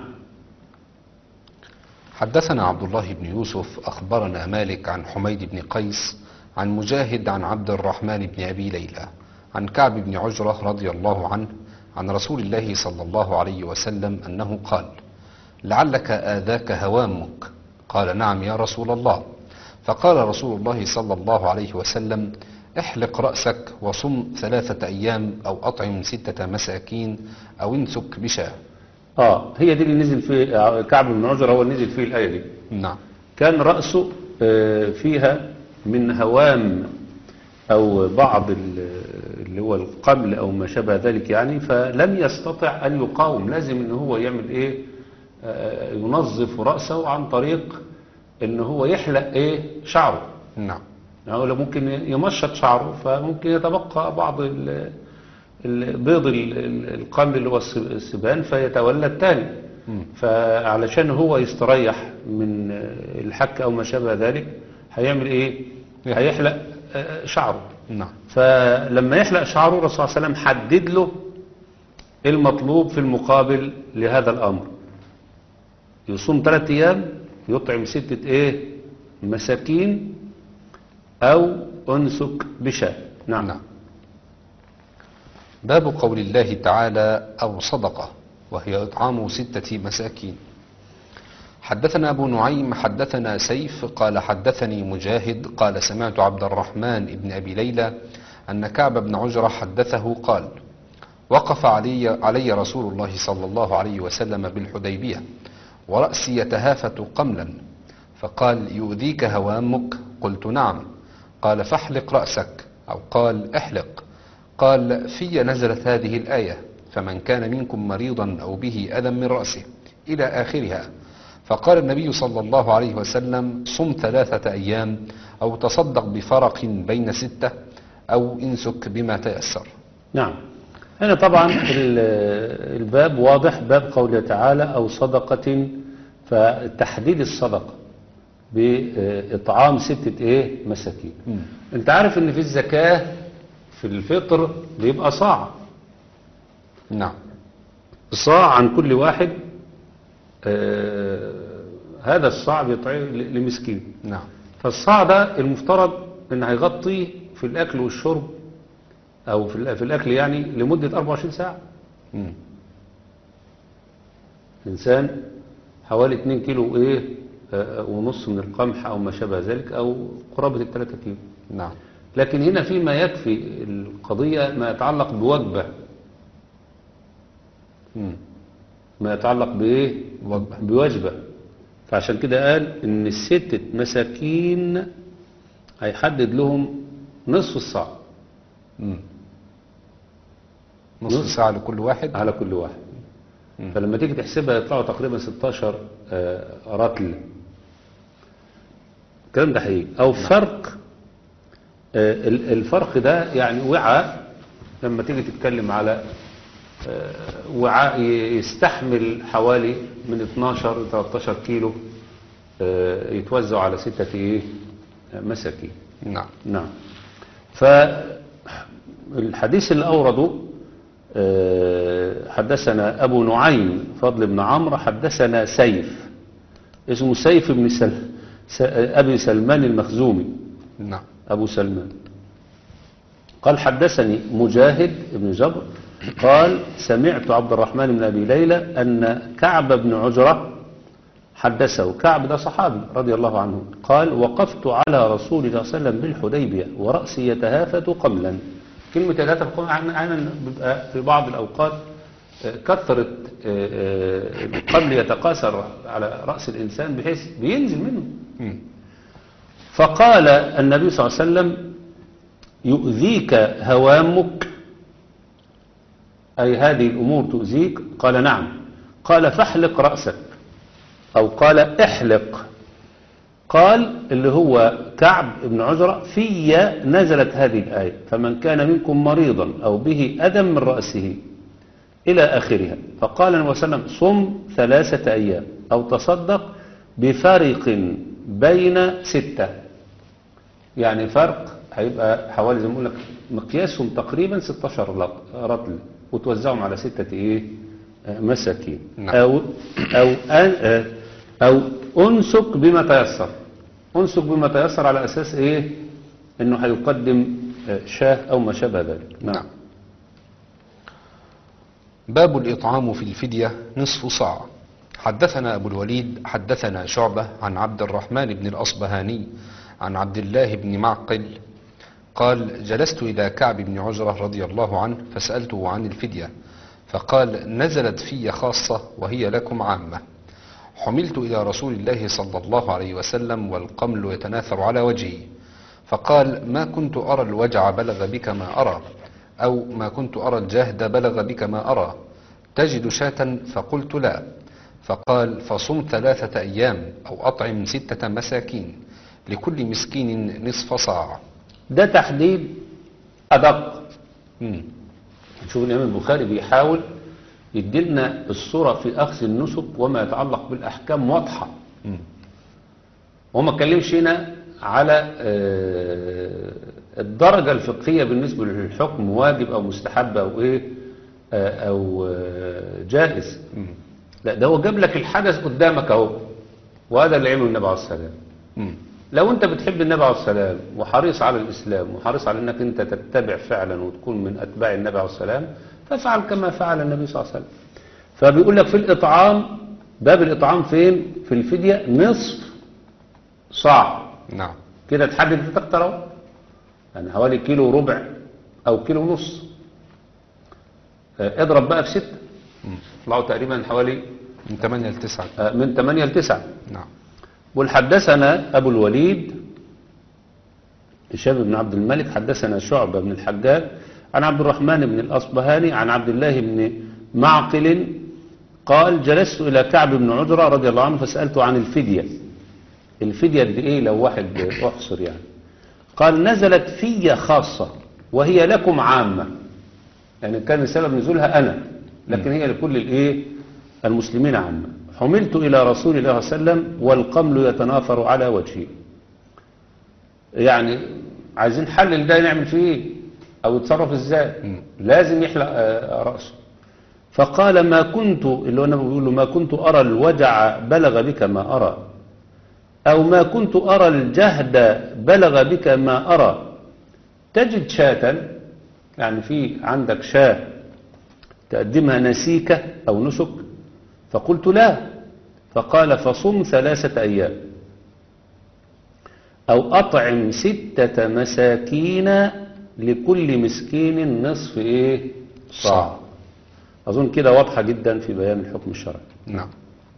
حدثنا عبد الله بن يوسف أخبرنا مالك عن حميد بن قيس عن مجاهد عن عبد الرحمن بن أبي ليلى عن كعب بن عجرة رضي الله عنه عن رسول الله صلى الله عليه وسلم أنه قال لعلك آذاك هوامك؟ قال نعم يا رسول الله. فقال رسول الله صلى الله عليه وسلم احلق رأسك وصم 3 أيام أو أطعم 6 مساكين أو امسك بشاة. هي دي اللي نزل في كعب بن عجرة، هو اللي نزل فيه الآية دي. نعم. كان رأسه فيها من هوام أو بعض اللي هو القبل أو ما شابه ذلك يعني، فلم يستطع أن يقاوم، لازم إن هو يعمل إيه؟ ينظف رأسه عن طريق إن هو يحلق شعره. نعم. يعني لو ممكن يمشط شعره فممكن يتبقى بعض بيض القمل اللي هو السبان فيتولد تاني. فعلشان هو يستريح من الحك أو ما شابه ذلك هيعمل إيه؟ هيحلق شعره. نعم. فلما يحلق شعره الرسول صلى الله عليه وسلم حدد له المطلوب في المقابل لهذا الأمر. يصوم 3 أيام، يطعم 6 مساكين أو أنسك بشاة. نعم. باب قول الله تعالى أو صدقة، وهي إطعام 6 مساكين. حدثنا أبو نعيم حدثنا سيف قال حدثني مجاهد قال سمعت عبد الرحمن بن أبي ليلى أن كعب بن عجرة حدثه قال وقف علي رسول الله صلى الله عليه وسلم بالحديبية ورأسي يتهافت قملا، فقال يؤذيك هوامك؟ قلت نعم. قال فاحلق رأسك، أو قال احلق. قال في نزلت هذه الآية فمن كان منكم مريضا أو به أذى من رأسه إلى آخرها. فقال النبي صلى الله عليه وسلم صم 3 أيام أو تصدق بفرق بين 6 أو انسك بما تيسر. نعم. هنا طبعا الباب واضح، باب قوله تعالى أو صدقة، فتحديد الصدقة بإطعام 6 مساكين. انت عارف ان في الزكاة في الفطر بيبقى صاع، نعم. صاع عن كل واحد، هذا الصاع بيطعم لمسكين. نعم. فالصاع ده المفترض ان هيغطي في الاكل والشرب، او في الاكل يعني لمدة 24 ساعة. مم. الانسان حوالي 2 كيلو ونص من القمح او ما شابه ذلك، او قرابة 3 كيلو. نعم. لكن هنا فيما يكفي القضية ما يتعلق بوجبة، مم. ما يتعلق بإيه؟ وجبة. بوجبة. فعشان كده قال إن ال6 مساكين هيحدد لهم نصف الصاع. مم. نصف ساعة لكل واحد. على كل واحد. فلما تيجي تحسبها يطلعوا تقريبا 16 رطل. الكلام ده حقيقي. أو فرق الفرق ده يعني وعاء، لما تيجي تتكلم على وعاء يستحمل حوالي من 12 ل 13 كيلو، يتوزع على 6 مساكين. نعم. نعم. فالحديث اللي أورده حدثنا أبو نعيم فضل بن عمرو، حدثنا سيف، اسمه سيف بن أبي سلمان المخزومي. نعم. أبو سلمان قال حدثني مجاهد بن جبر قال سمعت عبد الرحمن بن أبي ليلى أن كعب بن عجرة حدثه. كعب ده صحابي رضي الله عنه. قال وقفت على رسول الله صلى الله عليه وسلم بالحديبية ورأسي يتهافت قملا. كلمة يتهافت قملا أحيانا بيبقى في بعض الأوقات كثرة القمل يتقاصر على رأس الإنسان بحيث بينزل منه. فقال النبي صلى الله عليه وسلم يؤذيك هوامك، أي هذه الأمور تؤذيك؟ قال نعم. قال فاحلق رأسك، أو قال احلق. قال اللي هو كعب بن عجرة في نزلت هذه الآية فمن كان منكم مريضا أو به أذى من رأسه إلى آخرها. فقال النبي صلى الله عليه وسلم صم 3 أيام أو تصدق بفرق بين 6، يعني فرق هيبقى حوالي زي ما بقول لك مقياسهم تقريبا 16 رطل، وتوزعهم على 6 مساكين. نعم. أو أنسك بما تيسر. أنسك بما تيسر على أساس إنه هيقدم شاه أو ما شابه ذلك. نعم. باب الإطعام في الفدية نصف صاع. حدثنا أبو الوليد حدثنا شعبة عن عبد الرحمن بن الأصبهاني عن عبد الله بن معقل قال جلست إلى كعب بن عجرة رضي الله عنه فسألته عن الفدية فقال نزلت في خاصة وهي لكم عامة. حملت إلى رسول الله صلى الله عليه وسلم والقمل يتناثر على وجهي فقال ما كنت أرى الوجع بلغ بك ما أرى، أو ما كنت أرى الجهد بلغ بك ما أرى، تجد شاة؟ فقلت لا. فقال فصم 3 أيام أو أطعم 6 مساكين لكل مسكين نصف صاع. ده تحديد أدق. شوف الإمام البخاري بيحاول يديلنا الصورة في أخذ النسك وما يتعلق بالأحكام واضحة. وما اتكلمش هنا على الدرجة الفقهية بالنسبة للحكم واجب أو مستحب أو أو جائز. لا، ده هو جاب لك الحدث قدامك أهو، وهذا اللي عمله النبي عليه السلام. لو أنت بتحب النبي عليه السلام وحريص على الإسلام وحريص على أنك أنت تتبع فعلا وتكون من أتباع النبي عليه السلام، فافعل كما فعل النبي صلى الله عليه وسلم. فبيقول لك في الإطعام، باب الإطعام فين؟ في الفدية نصف صاع. نعم. كده تحدد أكتر أهو، يعني حوالي 1.25 كيلو أو 1.5 كيلو. اضرب بقى في 6، طلعوا تقريبا حوالي من 8 ل 9. من 8 ل 9. نعم. والحدثنا أبو الوليد هشام بن عبد الملك حدثنا شعبة بن الحجاج عن عبد الرحمن بن الأصبهاني عن عبد الله بن معقل قال جلست إلى كعب بن عجرة رضي الله عنه فسألته عن الفدية. الفدية دي إيه لو واحد أحصر يعني؟ قال نزلت في خاصة وهي لكم عامة. يعني كان سبب نزولها أنا، لكن هي لكل الإيه المسلمين عامة. حملت إلى رسول الله صلى الله عليه وسلم والقمل يتناثر على وجهي. يعني عايزين حل ده نعمل فيه إيه أو يتصرف إزاي؟ لازم يحلق رأسه. فقال ما كنت، اللي هو النبي بيقول له ما كنت أرى الوجع بلغ بك ما أرى، أو ما كنت أرى الجهد بلغ بك ما أرى، تجد شاة، يعني في عندك شاة تقدمها نسيكة أو نسك؟ فقلت لا. فقال فصم 3 أيام أو أطعم 6 مساكين لكل مسكين نصف إيه صاع. أظن كده واضحة جدا في بيان الحكم الشرعي. نعم.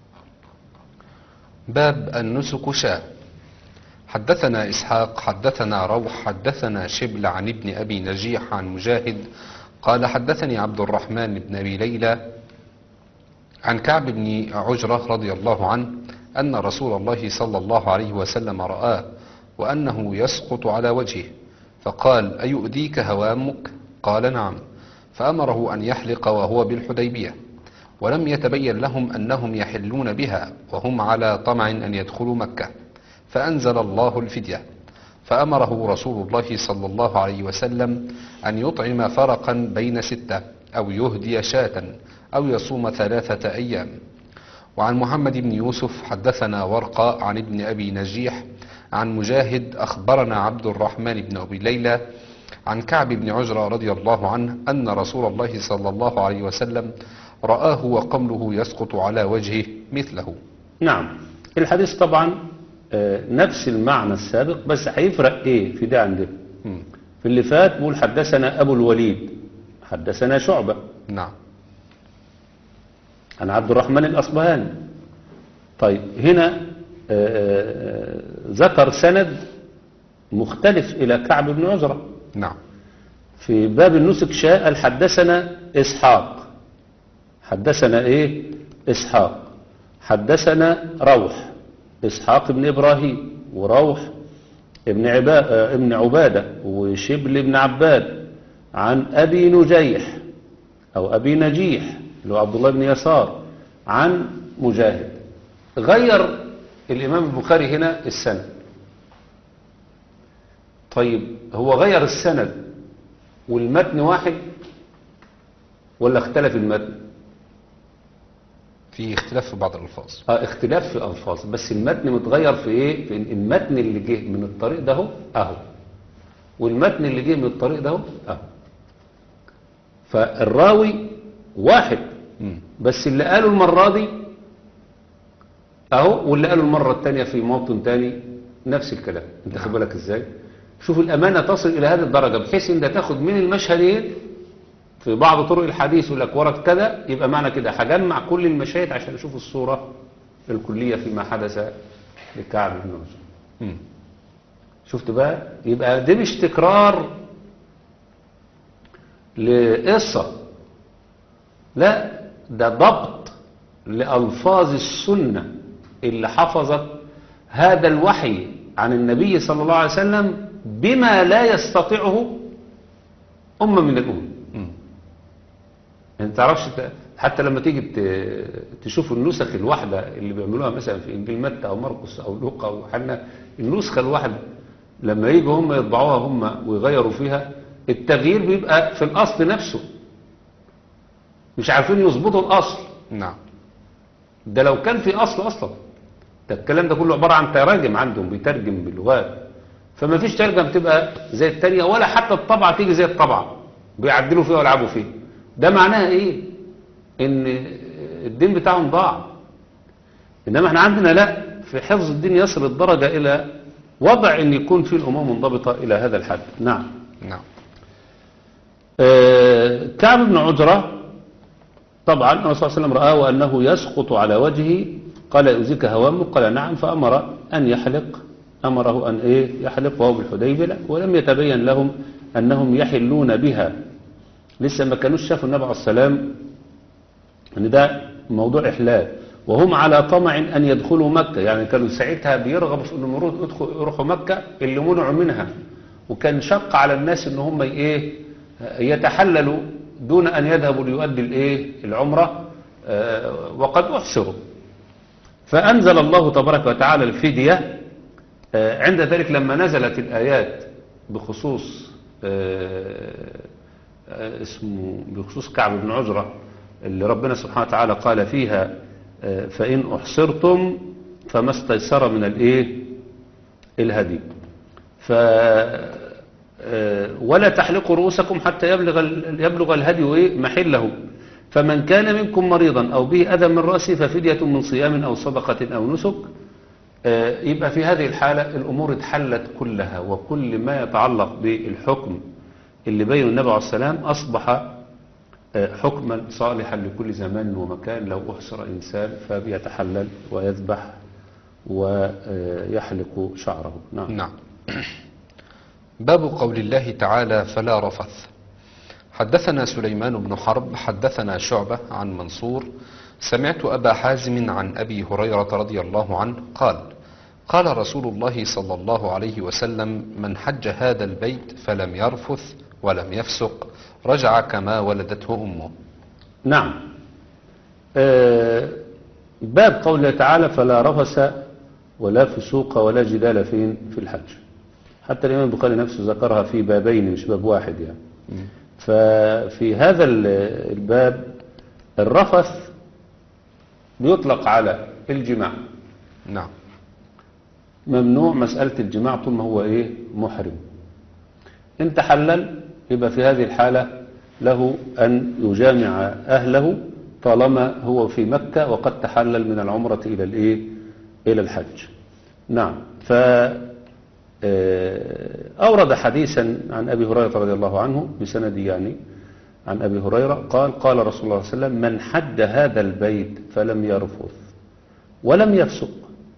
باب النسك شاء. حدثنا إسحاق حدثنا روح حدثنا شبل عن ابن أبي نجيح عن مجاهد قال حدثني عبد الرحمن بن أبي ليلى عن كعب بن عجرة رضي الله عنه أن رسول الله صلى الله عليه وسلم رآه وأنه يسقط على وجهه، فقال أيؤذيك هوامك؟ قال نعم، فأمره أن يحلق وهو بالحديبية، ولم يتبين لهم أنهم يحلون بها وهم على طمع أن يدخلوا مكة، فأنزل الله الفدية، فأمره رسول الله صلى الله عليه وسلم أن يطعم فرقا بين 6 أو يهدي شاة أو يصوم 3 أيام. وعن محمد بن يوسف حدثنا ورقة عن ابن أبي نجيح عن مجاهد أخبرنا عبد الرحمن بن أبي ليلى عن كعب بن عجرة رضي الله عنه أن رسول الله صلى الله عليه وسلم رآه وقمله يسقط على وجهه مثله. نعم. الحديث طبعا نفس المعنى السابق، بس هيفرق ايه في ده عن ده. في اللي فات بيقول حدثنا أبو الوليد حدثنا شعبة نعم عن عبد الرحمن الأصبهاني. طيب هنا ذكر سند مختلف إلى كعب بن عجرة. نعم. في باب النسك شاء حدثنا إسحاق حدثنا إيه إسحاق حدثنا روح إسحاق بن إبراهيم وروح ابن عبادة وشبل بن عباد عن أبي نجيح أو أبي نجيح اللي هو عبد الله بن يسار عن مجاهد. غير الإمام البخاري هنا السند. طيب هو غير السند والمتن واحد ولا اختلف المتن؟ في اختلاف في بعض الألفاظ. اختلاف في الألفاظ، بس المتن متغير في ايه؟ في المتن اللي جه من الطريق ده اهو والمتن اللي جه من الطريق ده اهو. فالراوي واحد بس اللي قاله المرة دي اهو واللي قاله المرة الثانية في موطن تاني نفس الكلام. انت خد بالك ازاي؟ شوف الأمانة تصل إلى هذه الدرجة بحيث إن تاخد من المشهدين في بعض طرق الحديث يقول لك ورد كذا، يبقى معنى كده هجمع كل المشاهد عشان أشوف الصورة الكلية فيما حدث لكعب بن عجرة. شفت بقى؟ يبقى ده مش تكرار لقصة، لا ده ضبط لألفاظ السنة اللي حفظت هذا الوحي عن النبي صلى الله عليه وسلم بما لا يستطيعه أمة من الأمم. انت تعرفش حتى لما تيجي تشوف النسخ الواحدة اللي بيعملوها مثلا في إنجيل متى أو مرقس أو لوقا أو يوحنا، النسخة الواحدة لما يجوا هم يطبعوها هم ويغيروا فيها، التغيير بيبقى في الأصل نفسه، مش عارفين يظبطوا الأصل. نعم. ده لو كان في أصل أصلا، ده الكلام ده كله عبارة عن تراجم عندهم بيترجم باللغات، فما فيش ترجم تبقى زي التانية ولا حتى الطبعة تيجي زي الطبعة بيعدلوا فيها ويلعبوا فيها. ده معناها ايه؟ ان الدين بتاعهم ضاع. انما احنا عندنا لا، في حفظ الدين يصل الدرجة الى وضع ان يكون في الامور منضبطة الى هذا الحد. نعم. نعم. كعب بن عجرة طبعا الرسول صلى الله عليه وسلم رآه وأنه يسقط على وجهه، قال يؤذيك هوامك؟ قال نعم، فأمر أن يحلق، أمره أن يحلق وهو بالحديبية، ولم يتبين لهم أنهم يحلون بها. لسه ما كانوش شافوا النبي عليه السلام أن ده موضوع إحلال، وهم على طمع أن يدخلوا مكة. يعني كانوا ساعتها بيرغبوا في أنهم يروحوا مكة اللي منعوا منها، وكان شق على الناس أن هم يتحللوا دون أن يذهبوا ليؤدي العمرة وقد أحصروا. فأنزل الله تبارك وتعالى الفدية عند ذلك لما نزلت الآيات بخصوص بخصوص كعب بن عجرة اللي ربنا سبحانه وتعالى قال فيها فإن أحصرتم فما استيسر من الهدي ولا تحلقوا رؤوسكم حتى يبلغ الهدي محله، فمن كان منكم مريضا أو به أذى من رأسه ففدية من صيام أو صدقة أو نسك. يبقى في هذه الحالة الأمور اتحلت كلها، وكل ما يتعلق بالحكم اللي بين النبي عليه السلام أصبح حكما صالحا لكل زمان ومكان. لو أحصر إنسان فبيتحلل ويذبح ويحلق شعره. نعم. باب قول الله تعالى فلا رفث. حدثنا سليمان بن حرب حدثنا شعبة عن منصور سمعت أبا حازم عن أبي هريرة رضي الله عنه قال قال رسول الله صلى الله عليه وسلم من حج هذا البيت فلم يرفث ولم يفسق رجع كما ولدته أمه. نعم. باب قوله تعالى فلا رفث ولا فسوق ولا جدال في الحج. حتى الإمام البخاري نفسه ذكرها في بابين مش باب واحد يعني. ففي هذا الباب الرفث بيطلق على الجماع. نعم. ممنوع مسألة الجماع طول ما هو محرم. إن تحلل يبقى في هذه الحالة له أن يجامع أهله طالما هو في مكة وقد تحلل من العمرة إلى الحج. نعم. أورد حديثا عن أبي هريرة رضي الله عنه بسند يعني عن أبي هريرة قال رسول الله صلى الله عليه وسلم من حج هذا البيت فلم يرفث ولم يفسق.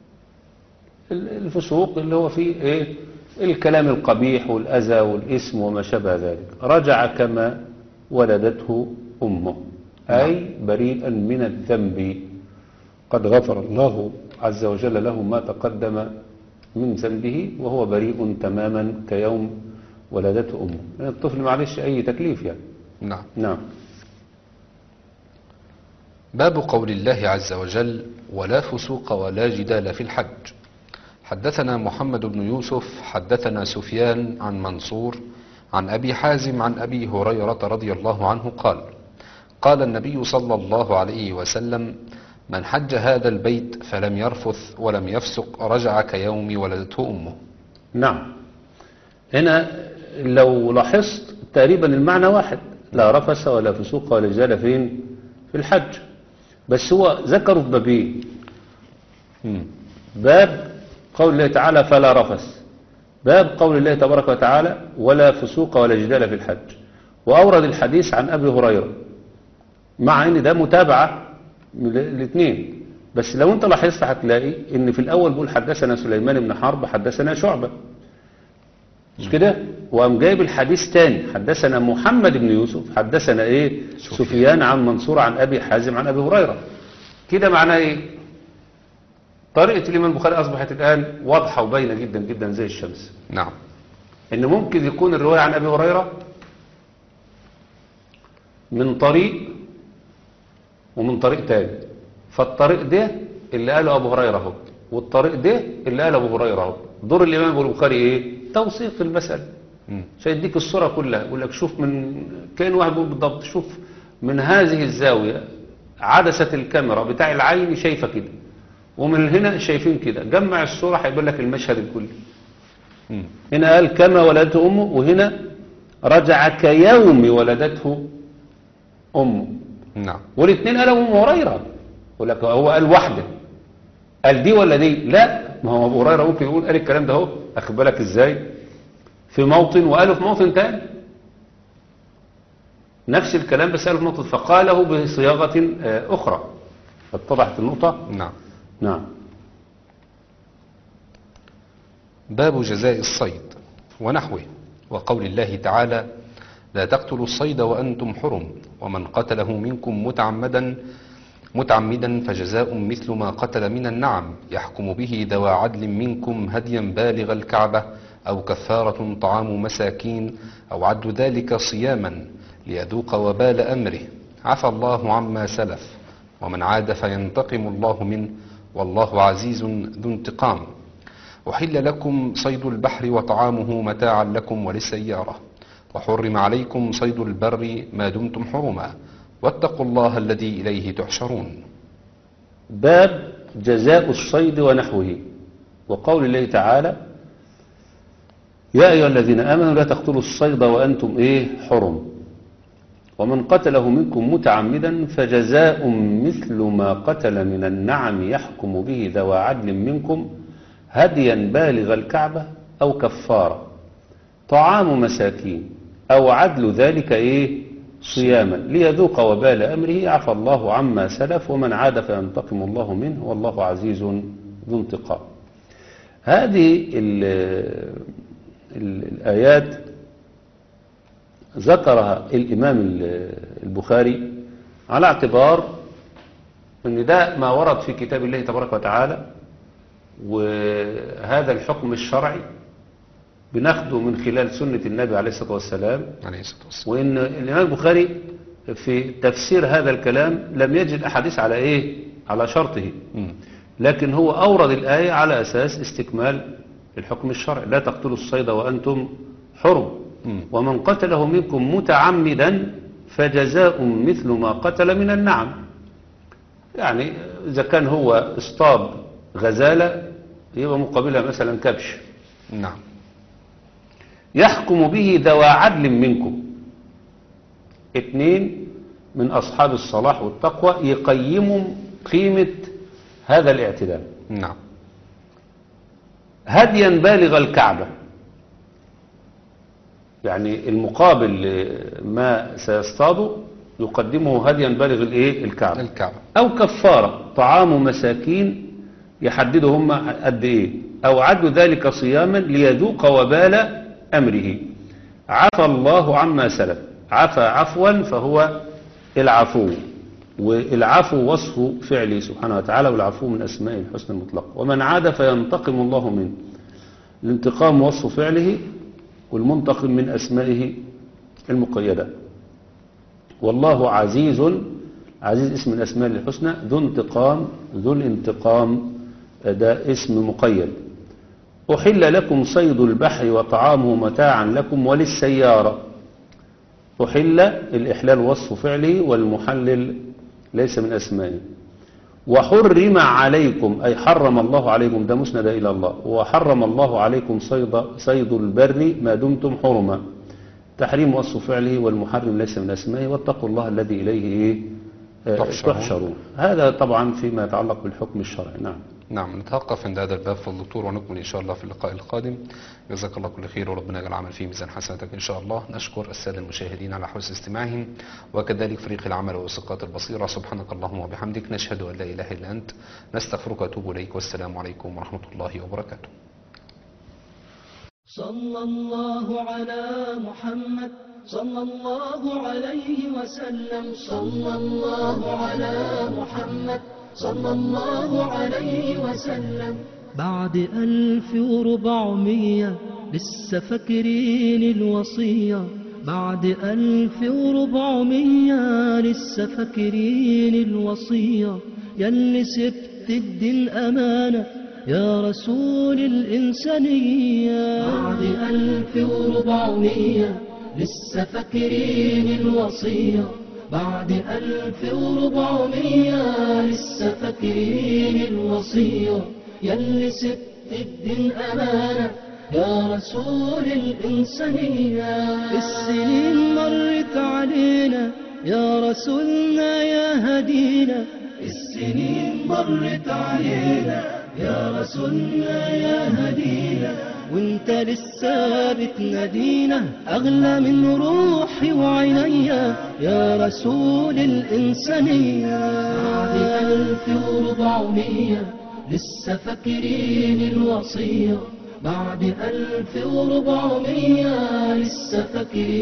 الفسوق اللي هو فيه الكلام القبيح والأذى والإثم وما شابه ذلك رجع كما ولدته أمه، أي بريئا من الذنب قد غفر الله عز وجل له ما تقدم من ذنبه وهو بريء تماما كيوم ولدته أمه. يعني الطفل معلش أي تكليف يعني. نعم. نعم. باب قول الله عز وجل ولا فسوق ولا جدال في الحج. حدثنا محمد بن يوسف حدثنا سفيان عن منصور عن أبي حازم عن أبي هريرة رضي الله عنه قال قال النبي صلى الله عليه وسلم من حج هذا البيت فلم يرفث ولم يفسق رجع كيوم ولدته أمه. نعم. هنا لو لاحظت تقريبا المعنى واحد، لا رفث ولا فسوق ولا جدال في الحج، بس هو ذكروا في بابين. باب قول الله تعالى فلا رفث، باب قول الله تبارك وتعالى ولا فسوق ولا جدال في الحج، وأورد الحديث عن أبي هريرة مع ان ده متابعة الاثنين. بس لو انت لاحظت هتلاقي ان في الاول بيقول حدثنا سليمان بن حرب حدثنا شعبة مش كده، وقام جايب الحديث تاني حدثنا محمد بن يوسف حدثنا سفيان عن منصور عن ابي حازم عن ابي هريرة. كده معناه طريقة الإمام البخاري أصبحت الآن واضحة وباينة جدا جدا زي الشمس. نعم. إن ممكن يكون الرواية عن أبي هريرة من طريق ومن طريق تاني، فالطريق ده اللي قاله أبو هريرة هو، والطريق ده اللي قاله أبو هريرة هو. دور الإمام البخاري توثيق المسألة عشان يديك الصورة كلها. يقول لك شوف من كان واحد بيقول بالضبط شوف من هذه الزاوية عدسة الكاميرا بتاع العين شايفة كده، ومن هنا شايفين كده، جمع الصورة هيقول لك المشهد الكلي. هنا قال كما ولدته أمه، وهنا رجع كيوم ولدته أمه. نعم. والاثنين قالوا أم هريرة. يقول لك هو قال واحدة، قال دي ولا دي؟ لا، ما هو أبو هريرة ممكن يقول قال الكلام ده اهو، أخد بالك إزاي؟ في موطن وقاله في موطن تاني نفس الكلام بس قاله في موطن، فقاله بصياغة أخرى. اتضحت النقطة؟ نعم. نعم. باب جزاء الصيد ونحوه، وقول الله تعالى لا تقتلوا الصيد وأنتم حرم ومن قتله منكم متعمدا فجزاء مثل ما قتل من النعم يحكم به ذوى عدل منكم هديا بالغ الكعبة أو كفارة طعام مساكين أو عد ذلك صياما ليذوق وبال أمره. عفى الله عما سلف، ومن عاد فينتقم الله منه، والله عزيز ذو انتقام. أحل لكم صيد البحر وطعامه متاعا لكم وللسيارة، وحرم عليكم صيد البر ما دمتم حرما، واتقوا الله الذي إليه تحشرون. باب جزاء الصيد ونحوه، وقول الله تعالى: يا أيها الذين آمنوا لا تقتلوا الصيد وأنتم حرم، ومن قتله منكم متعمدا فجزاء مثل ما قتل من النعم يحكم به ذوى عدل منكم هديا بالغ الكعبة أو كفارة طعام مساكين أو عدل ذلك صياما ليذوق وبال أمره. عفى الله عما سلف، ومن عاد فينتقم الله منه، والله عزيز ذو انتقام. هذه الآيات ذكرها الإمام البخاري على اعتبار أن ده ما ورد في كتاب الله تبارك وتعالى، وهذا الحكم الشرعي بناخده من خلال سنة النبي عليه الصلاة والسلام. وإن الإمام البخاري في تفسير هذا الكلام لم يجد أحاديث على على شرطه، لكن هو أورد الآية على أساس استكمال الحكم الشرعي: لا تقتلوا الصيد وأنتم حرم، ومن قتله منكم متعمدا فجزاء مثل ما قتل من النعم. يعني إذا كان هو اصطاد غزالة يبقى مقابلها مثلا كبش، نعم، يحكم به ذوى عدل منكم، 2 من أصحاب الصلاح والتقوى يقيموا قيمة هذا الاعتداء. نعم. هديا بالغ الكعبة، يعني المقابل ما سيصطاده يقدمه هديا بالغ الكعبة. أو كفارة طعام مساكين، يحددوا هم قد أو عدل ذلك صياما ليذوق وبال أمره. عفى الله عما سلف، عفى عفوا فهو العفو، والعفو وصف فعله سبحانه وتعالى، والعفو من أسماء الحسنى المطلقة. ومن عاد فينتقم الله منه، الانتقام وصف فعله، والمنتقم من أسمائه المقيدة. والله عزيز، عزيز اسم من أسماء الحسنى، ذو انتقام، ذو الانتقام ده اسم مقيد. أحل لكم صيد البحر وطعامه متاعا لكم وللسيارة. أحل، الإحلال وصف فعله، والمحلل ليس من أسمائه. وحرم عليكم، أي حرم الله عليكم، ده مسند إلى الله. وحرم الله عليكم صيد البر ما دمتم حرما، تحريم وصف فعله، والمحرم ليس من أسمائه. واتقوا الله الذي إليه تحشرون. هذا طبعا فيما يتعلق بالحكم الشرعي. نعم. نتوقف عند هذا الباب في الدكتور، ونكمل إن شاء الله في اللقاء القادم. جزاك الله كل خير، وربنا يجعل العمل فيه ميزان حسناتك إن شاء الله. نشكر السادة المشاهدين على حسن استماعهم، وكذلك فريق العمل وإسقاط البصيرة. سبحانك اللهم وبحمدك، نشهد أن لا إله إلا أنت، نستغفرك ونتوب إليك، والسلام عليكم ورحمة الله وبركاته. صلى الله على محمد صلى الله عليه وسلم. صلى الله على محمد صلى الله عليه وسلم. بعد 1400 لسه فاكرين الوصية، بعد 1400 لسه فاكرين الوصية. ياللي سبت الدين أمانة يا رسول الإنسانية. بعد 1400 لسه فاكرين الوصية، بعد 1400 لسه فاكرين الوصية. ياللي سبت الدين أمانة يا رسول الإنسانية. السنين مرت علينا يا رسولنا يا هدينا، السنين مرت علينا يا رسولنا يا هدينا. وانت لسه بتنادينا أغلى من روحي وعينيا يا رسول الإنسانية. بعد 1400 لسه فاكرين الوصية، بعد 1400 لسه فاكرين